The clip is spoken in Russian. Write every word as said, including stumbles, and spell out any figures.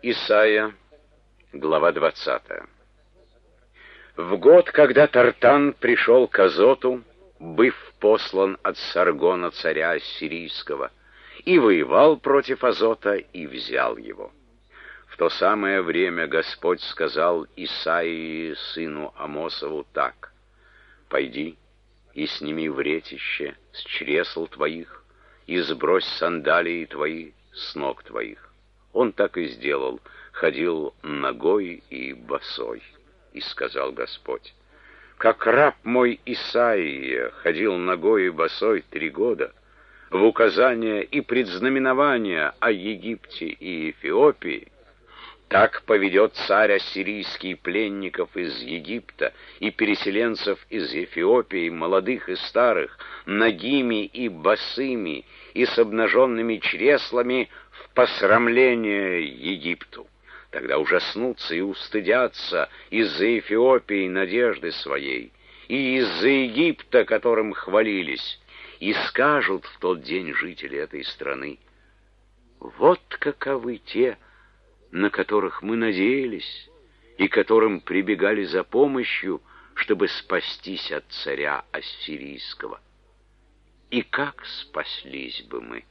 Исайя, глава двадцатая. В год, когда Тартан пришел к Азоту, быв послан от Саргона, царя Ассирийского, и воевал против Азота, и взял его. В то самое время Господь сказал Исаии, сыну Амосову, так: «Пойди и сними вретище с чресл твоих, и сбрось сандалии твои с ног твоих». Он так и сделал, ходил нагой и босой. И сказал Господь: «Как раб мой Исаия ходил нагой и босой три года, в указания и предзнаменования о Египте и Эфиопии, так поведет царь ассирийский пленников из Египта и переселенцев из Эфиопии, молодых и старых, нагими и босыми, и с обнаженными чреслами в посрамление Египту. Тогда ужаснутся и устыдятся из-за Эфиопии надежды своей, и из-за Египта, которым хвалились, и скажут в тот день жители этой страны: вот каковы те, на которых мы надеялись, и которым прибегали за помощью, чтобы спастись от царя ассирийского. И как спаслись бы мы?»